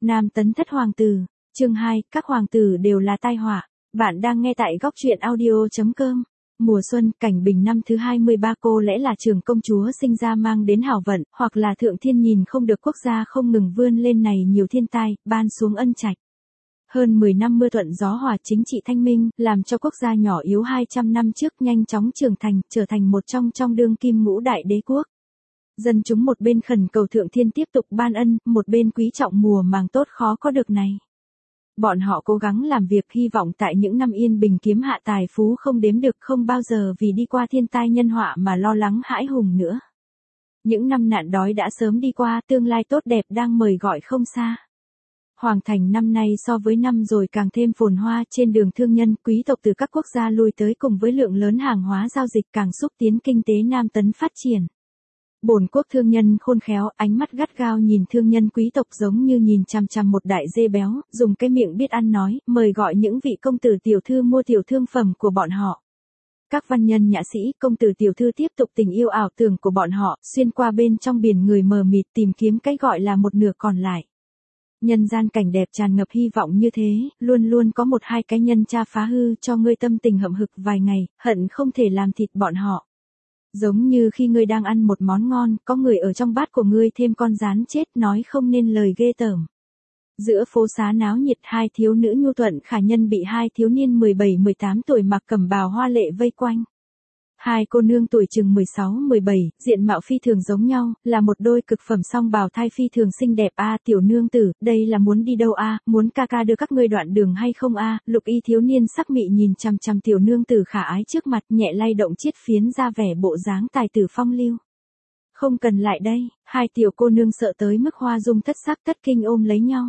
Nam tấn thất hoàng tử, chương 2, các hoàng tử đều là tai họa. Bạn đang nghe tại góc truyện audio.com. Mùa xuân, cảnh bình năm thứ 23 cô lẽ là trường công chúa sinh ra mang đến hảo vận, hoặc là thượng thiên nhìn không được quốc gia không ngừng vươn lên này nhiều thiên tai, ban xuống ân trạch. Hơn 10 năm mưa thuận gió hòa chính trị thanh minh, làm cho quốc gia nhỏ yếu 200 năm trước nhanh chóng trưởng thành, trở thành một trong đương kim ngũ đại đế quốc. Dân chúng một bên khẩn cầu thượng thiên tiếp tục ban ân, một bên quý trọng mùa màng tốt khó có được này. Bọn họ cố gắng làm việc hy vọng tại những năm yên bình kiếm hạ tài phú không đếm được, không bao giờ vì đi qua thiên tai nhân họa mà lo lắng hãi hùng nữa. Những năm nạn đói đã sớm đi qua, tương lai tốt đẹp đang mời gọi không xa. Hoàng thành năm nay so với năm rồi càng thêm phồn hoa, trên đường thương nhân, quý tộc từ các quốc gia lui tới cùng với lượng lớn hàng hóa giao dịch càng xúc tiến kinh tế Nam tấn phát triển. Bổn quốc thương nhân khôn khéo, ánh mắt gắt gao nhìn thương nhân quý tộc giống như nhìn chằm chằm một đại dê béo, dùng cái miệng biết ăn nói, mời gọi những vị công tử tiểu thư mua tiểu thương phẩm của bọn họ. Các văn nhân nhã sĩ, công tử tiểu thư tiếp tục tình yêu ảo tưởng của bọn họ, xuyên qua bên trong biển người mờ mịt tìm kiếm cái gọi là một nửa còn lại. Nhân gian cảnh đẹp tràn ngập hy vọng như thế, luôn luôn có một hai cái nhân cha phá hư cho ngươi tâm tình hậm hực vài ngày, hận không thể làm thịt bọn họ. Giống như khi ngươi đang ăn một món ngon, có người ở trong bát của ngươi thêm con rán chết nói không nên lời ghê tởm. Giữa phố xá náo nhiệt, hai thiếu nữ nhu thuận khả nhân bị hai thiếu niên 17-18 tuổi mặc cẩm bào hoa lệ vây quanh. Hai cô nương tuổi chừng 16-17, diện mạo phi thường giống nhau, là một đôi cực phẩm song bào thai phi thường xinh đẹp a. Tiểu nương tử, đây là muốn đi đâu a, muốn ca ca đưa các ngươi đoạn đường hay không a? Lục y thiếu niên sắc mị nhìn chằm chằm tiểu nương tử khả ái trước mặt, nhẹ lay động chiết phiến ra vẻ bộ dáng tài tử phong lưu. Không cần lại đây, hai tiểu cô nương sợ tới mức hoa dung thất sắc thất kinh ôm lấy nhau.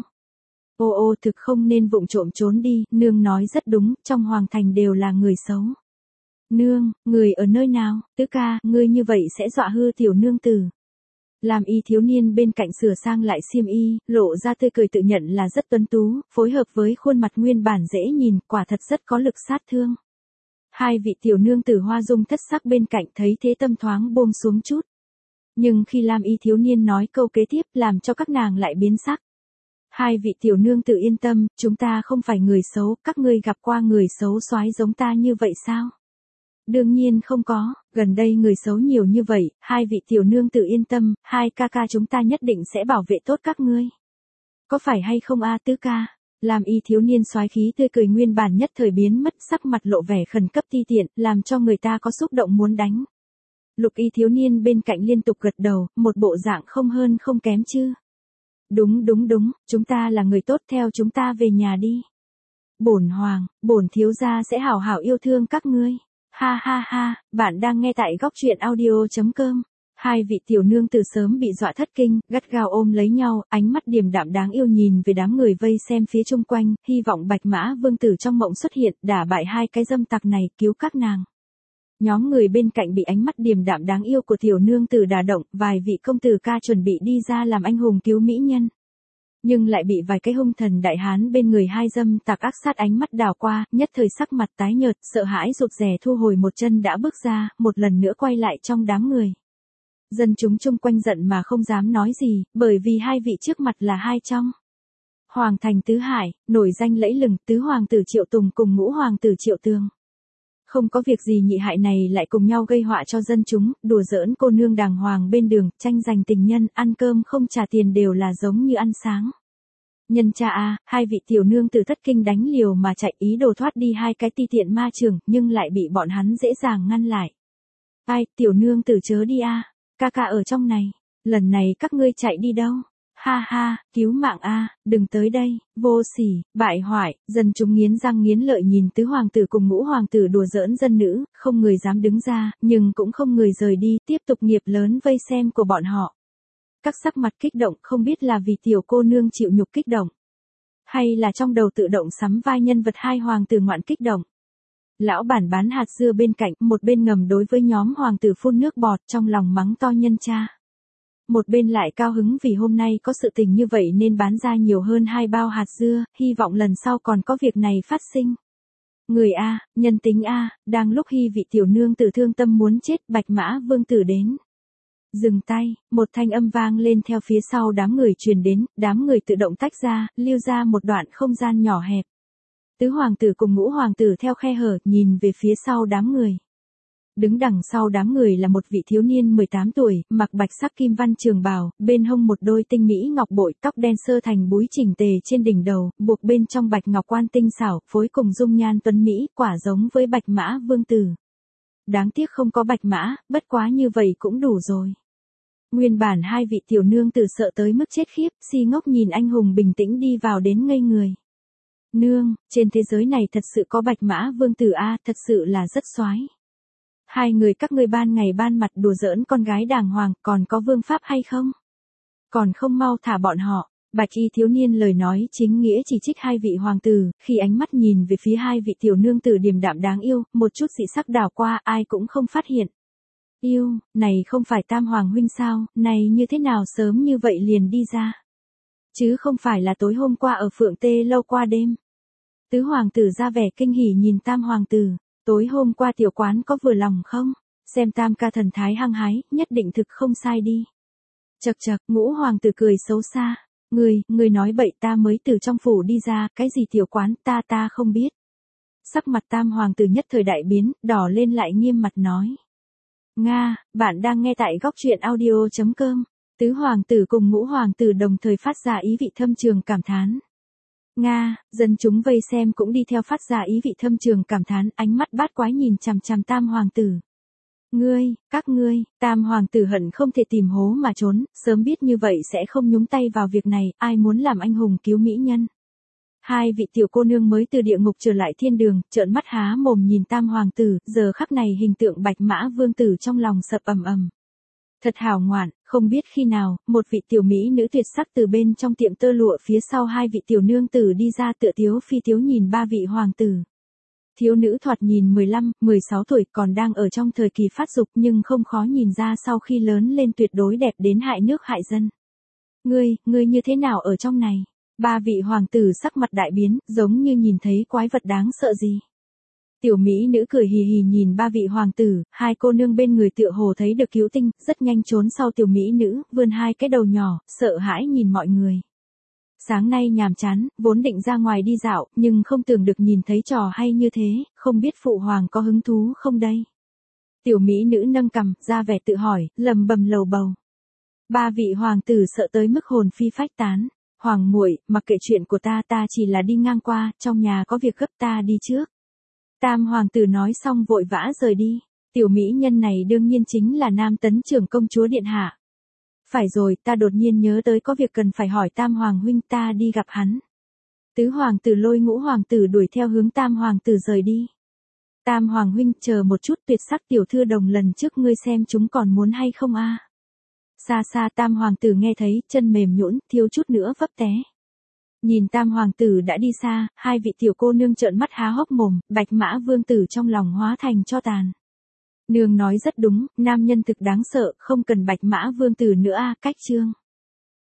Ô thực không nên vụng trộm trốn đi, nương nói rất đúng, trong hoàng thành đều là người xấu. Nương, người ở nơi nào? Tứ ca, ngươi như vậy sẽ dọa hư tiểu nương tử. Làm y thiếu niên bên cạnh sửa sang lại xiêm y, lộ ra tươi cười tự nhận là rất tuấn tú, phối hợp với khuôn mặt nguyên bản dễ nhìn, quả thật rất có lực sát thương. Hai vị tiểu nương tử hoa dung thất sắc bên cạnh thấy thế tâm thoáng buông xuống chút. Nhưng khi Lam y thiếu niên nói câu kế tiếp làm cho các nàng lại biến sắc. Hai vị tiểu nương tử yên tâm, chúng ta không phải người xấu, các ngươi gặp qua người xấu soái giống ta như vậy sao? Đương nhiên không có, gần đây người xấu nhiều như vậy, hai vị tiểu nương tự yên tâm, hai ca ca chúng ta nhất định sẽ bảo vệ tốt các ngươi. Có phải hay không a tứ ca? Làm y thiếu niên soái khí tươi cười nguyên bản nhất thời biến mất, sắc mặt lộ vẻ khẩn cấp ti tiện, làm cho người ta có xúc động muốn đánh. Lục y thiếu niên bên cạnh liên tục gật đầu, một bộ dạng không hơn không kém chứ. Đúng, chúng ta là người tốt, theo chúng ta về nhà đi. Bổn thiếu gia sẽ hảo hảo yêu thương các ngươi. Ha, bạn đang nghe tại góc truyện audio.com. Hai vị tiểu nương từ sớm bị dọa thất kinh, gắt gao ôm lấy nhau, ánh mắt điềm đạm đáng yêu nhìn về đám người vây xem phía chung quanh, hy vọng Bạch Mã Vương tử trong mộng xuất hiện, đả bại hai cái dâm tặc này, cứu các nàng. Nhóm người bên cạnh bị ánh mắt điềm đạm đáng yêu của tiểu nương tử đả động, vài vị công tử ca chuẩn bị đi ra làm anh hùng cứu mỹ nhân. Nhưng lại bị vài cái hung thần đại hán bên người hai dâm tặc ác sát ánh mắt đảo qua, nhất thời sắc mặt tái nhợt, sợ hãi rụt rè thu hồi một chân đã bước ra, một lần nữa quay lại trong đám người. Dân chúng chung quanh giận mà không dám nói gì, bởi vì hai vị trước mặt là hai trong Hoàng thành tứ hải, nổi danh lẫy lừng, tứ hoàng tử Triệu Tùng cùng ngũ hoàng tử Triệu Tường. Không có việc gì nhị hại này lại cùng nhau gây họa cho dân chúng, đùa giỡn cô nương đàng hoàng bên đường, tranh giành tình nhân, ăn cơm không trả tiền đều là giống như ăn sáng. Nhân cha a, hai vị tiểu nương từ thất kinh đánh liều mà chạy ý đồ thoát đi hai cái ti tiện ma trường, nhưng lại bị bọn hắn dễ dàng ngăn lại. Ai, tiểu nương tử chớ đi a, ca ca ở trong này, lần này các ngươi chạy đi đâu? Ha, cứu mạng a, đừng tới đây, vô sỉ, bại hoại. Dân chúng nghiến răng nghiến lợi nhìn tứ hoàng tử cùng ngũ hoàng tử đùa giỡn dân nữ, không người dám đứng ra, nhưng cũng không người rời đi, tiếp tục nghiệp lớn vây xem của bọn họ. Các sắc mặt kích động, không biết là vì tiểu cô nương chịu nhục kích động, hay là trong đầu tự động sắm vai nhân vật hai hoàng tử ngoạn kích động. Lão bản bán hạt dưa bên cạnh, một bên ngầm đối với nhóm hoàng tử phun nước bọt, trong lòng mắng to nhân cha. Một bên lại cao hứng vì hôm nay có sự tình như vậy nên bán ra nhiều hơn 2 bao hạt dưa, hy vọng lần sau còn có việc này phát sinh. Người a, nhân tính a, đang lúc hy vị tiểu nương tử thương tâm muốn chết, Bạch Mã Vương tử đến. Dừng tay, một thanh âm vang lên theo phía sau đám người truyền đến, đám người tự động tách ra, lưu ra một đoạn không gian nhỏ hẹp. Tứ hoàng tử cùng ngũ hoàng tử theo khe hở, nhìn về phía sau đám người. Đứng đằng sau đám người là một vị thiếu niên 18 tuổi, mặc bạch sắc kim văn trường bào, bên hông một đôi tinh mỹ ngọc bội, tóc đen sơ thành búi chỉnh tề trên đỉnh đầu, buộc bên trong bạch ngọc quan tinh xảo, phối cùng dung nhan tuấn mỹ, quả giống với Bạch Mã Vương tử. Đáng tiếc không có Bạch Mã, bất quá như vậy cũng đủ rồi. Nguyên bản hai vị tiểu nương tử sợ tới mức chết khiếp, si ngốc nhìn anh hùng bình tĩnh đi vào đến ngây người. Nương, trên thế giới này thật sự có Bạch Mã Vương tử a, thật sự là rất soái. Hai người các ngươi ban ngày ban mặt đùa giỡn con gái đàng hoàng, còn có vương pháp hay không? Còn không mau thả bọn họ. Bạch y thiếu niên lời nói chính nghĩa chỉ trích hai vị hoàng tử, khi ánh mắt nhìn về phía hai vị tiểu nương tử điềm đạm đáng yêu, một chút dị sắc đảo qua ai cũng không phát hiện. Yêu, này không phải Tam Hoàng huynh sao, này như thế nào sớm như vậy liền đi ra? Chứ không phải là tối hôm qua ở Phượng Tê lâu qua đêm. Tứ hoàng tử ra vẻ kinh hỉ nhìn Tam Hoàng tử. Tối hôm qua tiểu quán có vừa lòng không? Xem Tam ca thần thái hăng hái, nhất định thực không sai đi. Chậc chậc, ngũ hoàng tử cười xấu xa. Người nói bậy, ta mới từ trong phủ đi ra, cái gì tiểu quán, ta không biết. Sắc mặt Tam hoàng tử nhất thời đại biến, đỏ lên lại nghiêm mặt nói. Nga, bạn đang nghe tại góc truyện audio.com. Tứ hoàng tử cùng ngũ hoàng tử đồng thời phát ra ý vị thâm trường cảm thán. Nga, dân chúng vây xem cũng đi theo phát ra ý vị thâm trường cảm thán, ánh mắt bát quái nhìn chằm chằm Tam hoàng tử. Các ngươi, Tam hoàng tử hận không thể tìm hố mà trốn, sớm biết như vậy sẽ không nhúng tay vào việc này, ai muốn làm anh hùng cứu mỹ nhân. Hai vị tiểu cô nương mới từ địa ngục trở lại thiên đường, trợn mắt há mồm nhìn Tam hoàng tử, giờ khắc này hình tượng Bạch Mã Vương tử trong lòng sập ầm ầm. Thật hảo ngoạn, không biết khi nào, một vị tiểu mỹ nữ tuyệt sắc từ bên trong tiệm tơ lụa phía sau hai vị tiểu nương tử đi ra tựa tiếu phi tiếu nhìn ba vị hoàng tử. Thiếu nữ thoạt nhìn 15, 16 tuổi còn đang ở trong thời kỳ phát dục nhưng không khó nhìn ra sau khi lớn lên tuyệt đối đẹp đến hại nước hại dân. Ngươi như thế nào ở trong này? Ba vị hoàng tử sắc mặt đại biến, giống như nhìn thấy quái vật đáng sợ gì. Tiểu mỹ nữ cười hì hì nhìn ba vị hoàng tử, hai cô nương bên người tựa hồ thấy được cứu tinh, rất nhanh trốn sau tiểu mỹ nữ, vươn hai cái đầu nhỏ, sợ hãi nhìn mọi người. Sáng nay nhàm chán, vốn định ra ngoài đi dạo, nhưng không tưởng được nhìn thấy trò hay như thế, không biết phụ hoàng có hứng thú không đây? Tiểu mỹ nữ nâng cằm, ra vẻ tự hỏi, lầm bầm lầu bầu. Ba vị hoàng tử sợ tới mức hồn phi phách tán. Hoàng muội, mặc kệ chuyện của ta chỉ là đi ngang qua, trong nhà có việc gấp ta đi trước. Tam hoàng tử nói xong vội vã rời đi. Tiểu mỹ nhân này đương nhiên chính là Nam Tấn trưởng công chúa điện hạ. Phải rồi, ta đột nhiên nhớ tới có việc cần phải hỏi Tam hoàng huynh, ta đi gặp hắn. Tứ hoàng tử lôi ngũ hoàng tử đuổi theo hướng Tam hoàng tử rời đi. Tam hoàng huynh, chờ một chút, tuyệt sắc tiểu thư đồng lần trước ngươi xem chúng còn muốn hay không a? Xa xa Tam hoàng tử nghe thấy, chân mềm nhũn, thiếu chút nữa vấp té. Nhìn Tam hoàng tử đã đi xa, hai vị tiểu cô nương trợn mắt há hốc mồm, Bạch Mã Vương tử trong lòng hóa thành tro tàn. Nương nói rất đúng, nam nhân thực đáng sợ, không cần Bạch Mã Vương tử nữa a, cách chương.